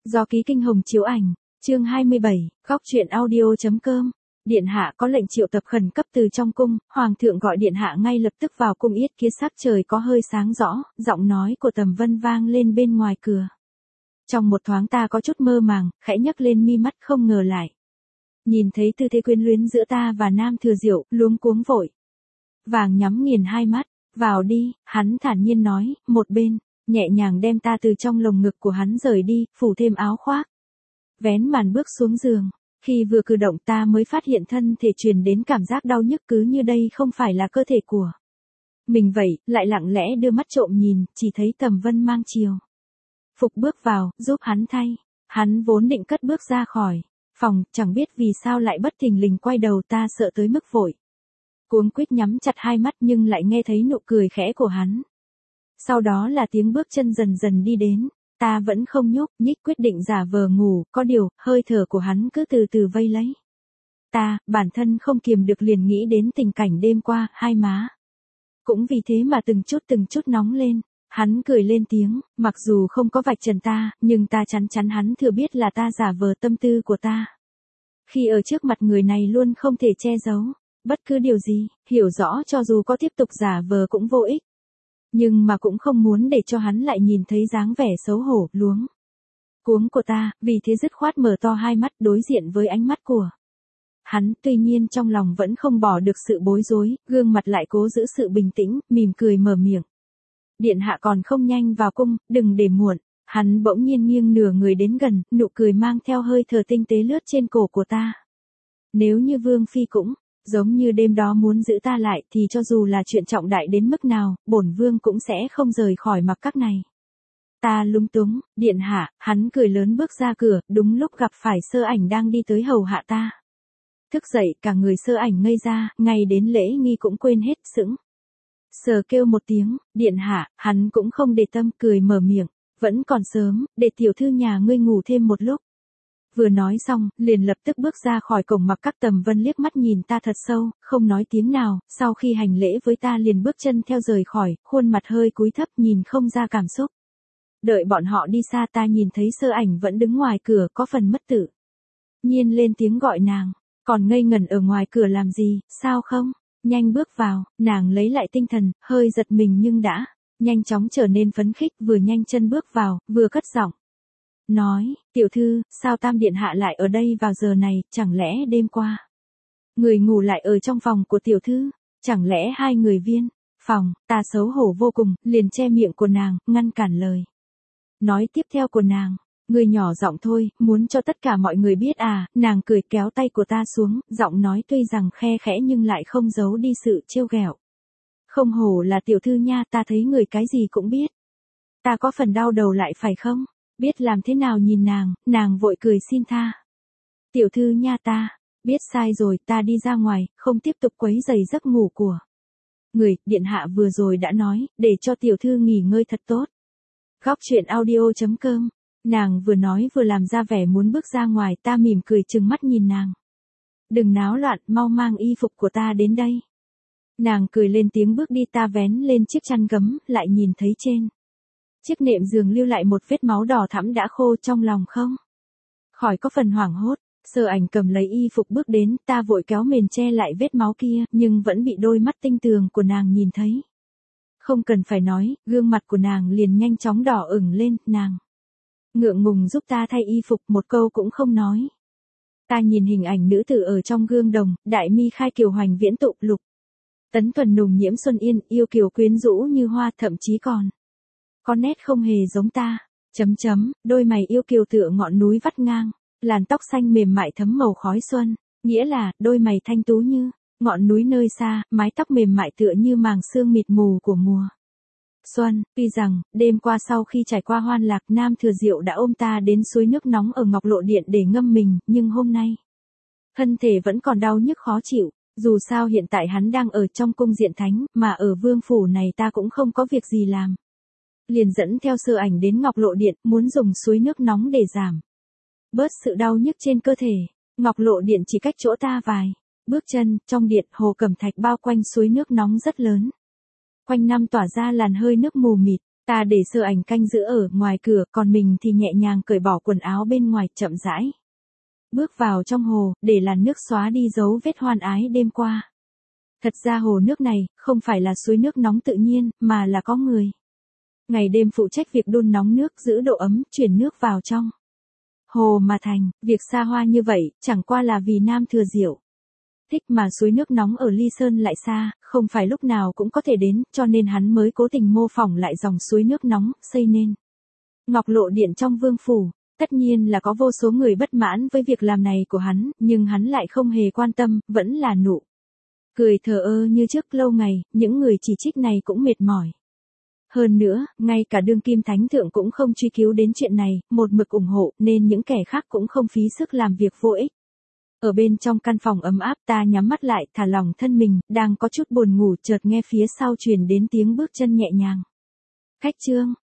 Do ký Kinh Hồng chiếu ảnh, chương 27, góc truyện audio.com. Điện hạ có lệnh triệu tập khẩn cấp từ trong cung, hoàng thượng gọi điện hạ ngay lập tức vào cung. Yết kia sắc trời có hơi sáng rõ, giọng nói của Tầm Vân vang lên bên ngoài cửa. Trong một thoáng ta có chút mơ màng, khẽ nhấc lên mi mắt không ngờ lại. Nhìn thấy tư thế quyến luyến giữa ta và Nam Thừa Diệu, luống cuống vội. Vàng nhắm nghiền hai mắt, vào đi, hắn thản nhiên nói, một bên, nhẹ nhàng đem ta từ trong lồng ngực của hắn rời đi, phủ thêm áo khoác. Vén màn bước xuống giường, khi vừa cử động ta mới phát hiện thân thể truyền đến cảm giác đau nhức cứ như đây không phải là cơ thể của mình vậy, lại lặng lẽ đưa mắt trộm nhìn, chỉ thấy Tầm Vân mang chiều phục bước vào, giúp hắn thay. Hắn vốn định cất bước ra khỏi phòng, chẳng biết vì sao lại bất thình lình quay đầu, ta sợ tới mức vội cuống quýt nhắm chặt hai mắt nhưng lại nghe thấy nụ cười khẽ của hắn. Sau đó là tiếng bước chân dần dần đi đến, ta vẫn không nhúc nhích quyết định giả vờ ngủ, có điều, hơi thở của hắn cứ từ từ vây lấy. Ta, bản thân không kiềm được liền nghĩ đến tình cảnh đêm qua, hai má. Cũng vì thế mà từng chút nóng lên. Hắn cười lên tiếng, mặc dù không có vạch trần ta, nhưng ta chắn chắn hắn thừa biết là ta giả vờ tâm tư của ta. Khi ở trước mặt người này luôn không thể che giấu bất cứ điều gì, hiểu rõ cho dù có tiếp tục giả vờ cũng vô ích. Nhưng mà cũng không muốn để cho hắn lại nhìn thấy dáng vẻ xấu hổ, luống cuống của ta, vì thế dứt khoát mở to hai mắt đối diện với ánh mắt của hắn. Tuy nhiên trong lòng vẫn không bỏ được sự bối rối, gương mặt lại cố giữ sự bình tĩnh, mỉm cười mở miệng. Điện hạ còn không nhanh vào cung, đừng để muộn. Hắn bỗng nhiên nghiêng nửa người đến gần, nụ cười mang theo hơi thở tinh tế lướt trên cổ của ta. Nếu như Vương Phi cũng giống như đêm đó muốn giữ ta lại thì cho dù là chuyện trọng đại đến mức nào, bổn vương cũng sẽ không rời khỏi mặc các này. Ta lúng túng, điện hạ, hắn cười lớn bước ra cửa, đúng lúc gặp phải Sơ Ảnh đang đi tới hầu hạ ta. Thức dậy, cả người Sơ Ảnh ngây ra, ngay đến lễ nghi cũng quên hết, sững sờ kêu một tiếng, điện hạ, hắn cũng không để tâm, cười mở miệng, vẫn còn sớm, để tiểu thư nhà ngươi ngủ thêm một lúc. Vừa nói xong, liền lập tức bước ra khỏi cổng mặc các. Tầm Vân liếc mắt nhìn ta thật sâu, không nói tiếng nào, sau khi hành lễ với ta liền bước chân theo rời khỏi, khuôn mặt hơi cúi thấp nhìn không ra cảm xúc. Đợi bọn họ đi xa ta nhìn thấy Sơ Ảnh vẫn đứng ngoài cửa có phần mất tự nhiên lên tiếng gọi nàng, còn ngây ngẩn ở ngoài cửa làm gì, sao không, nhanh bước vào. Nàng lấy lại tinh thần, hơi giật mình nhưng đã nhanh chóng trở nên phấn khích, vừa nhanh chân bước vào, vừa cất giọng nói, tiểu thư, sao Tam điện hạ lại ở đây vào giờ này, chẳng lẽ đêm qua người ngủ lại ở trong phòng của tiểu thư, chẳng lẽ hai người viên phòng. Ta xấu hổ vô cùng, liền che miệng của nàng, ngăn cản lời nói tiếp theo của nàng. Người nhỏ giọng thôi, muốn cho tất cả mọi người biết à. Nàng cười kéo tay của ta xuống, giọng nói tuy rằng khe khẽ nhưng lại không giấu đi sự trêu ghẹo. Không hổ là tiểu thư nha, ta thấy người cái gì cũng biết. Ta có phần đau đầu lại phải không? Biết làm thế nào nhìn nàng vội cười xin tha. Tiểu thư nha, ta biết sai rồi, ta đi ra ngoài, không tiếp tục quấy rầy giấc ngủ của người. Điện hạ vừa rồi đã nói, để cho tiểu thư nghỉ ngơi thật tốt. Góc truyện audio.com. Nàng vừa nói vừa làm ra vẻ muốn bước ra ngoài, ta mỉm cười trừng mắt nhìn nàng. Đừng náo loạn, mau mang y phục của ta đến đây. Nàng cười lên tiếng bước đi. Ta vén lên chiếc chăn gấm, lại nhìn thấy trên chiếc nệm giường lưu lại một vết máu đỏ thẫm đã khô, trong lòng không khỏi có phần hoảng hốt. Sơ Ảnh cầm lấy y phục bước đến, ta vội kéo mền che lại vết máu kia, nhưng vẫn bị đôi mắt tinh tường của nàng nhìn thấy. Không cần phải nói, gương mặt của nàng liền nhanh chóng đỏ ửng lên, nàng ngượng ngùng giúp ta thay y phục, một câu cũng không nói. Ta nhìn hình ảnh nữ tử ở trong gương đồng, đại mi khai kiều hoành viễn tụ, lục tấn thuần nùng nhiễm xuân yên, yêu kiều quyến rũ như hoa, thậm chí còn có nét không hề giống ta. Đôi mày yêu kiều tựa ngọn núi vắt ngang, làn tóc xanh mềm mại thấm màu khói xuân, nghĩa là đôi mày thanh tú như ngọn núi nơi xa, mái tóc mềm mại tựa như màng sương mịt mù của mùa xuân. Tuy rằng đêm qua sau khi trải qua hoan lạc, Nam Thừa Diệu đã ôm ta đến suối nước nóng ở Ngọc Lộ Điện để ngâm mình, nhưng hôm nay thân thể vẫn còn đau nhức khó chịu. Dù sao hiện tại hắn đang ở trong cung diện thánh, mà ở vương phủ này ta cũng không có việc gì làm. Liền dẫn theo Sơ Ảnh đến Ngọc Lộ Điện, muốn dùng suối nước nóng để giảm bớt sự đau nhức trên cơ thể. Ngọc Lộ Điện chỉ cách chỗ ta vài bước chân, trong điện hồ cẩm thạch bao quanh suối nước nóng rất lớn. Quanh năm tỏa ra làn hơi nước mù mịt, Ta để Sơ Ảnh canh giữ ở ngoài cửa, còn mình thì nhẹ nhàng cởi bỏ quần áo bên ngoài, chậm rãi bước vào trong hồ, để làn nước xóa đi dấu vết hoan ái đêm qua. Thật ra hồ nước này, không phải là suối nước nóng tự nhiên, mà là có người. Ngày đêm phụ trách việc đun nóng nước, giữ độ ấm, chuyển nước vào trong hồ mà thành. Việc xa hoa như vậy, chẳng qua là vì Nam Thừa Diệu thích, mà suối nước nóng ở Ly Sơn lại xa, không phải lúc nào cũng có thể đến, cho nên hắn mới cố tình mô phỏng lại dòng suối nước nóng, xây nên Ngọc Lộ Điện trong vương phủ. Tất nhiên là có vô số người bất mãn với việc làm này của hắn, nhưng hắn lại không hề quan tâm, vẫn là nụ cười thờ ơ như trước. Lâu ngày, những người chỉ trích này cũng mệt mỏi. Hơn nữa, ngay cả đương kim thánh thượng cũng không truy cứu đến chuyện này, một mực ủng hộ, nên những kẻ khác cũng không phí sức làm việc vô ích. Ở bên trong căn phòng ấm áp, ta nhắm mắt lại, thả lỏng thân mình, đang có chút buồn ngủ, chợt nghe phía sau truyền đến tiếng bước chân nhẹ nhàng. Khách Trương,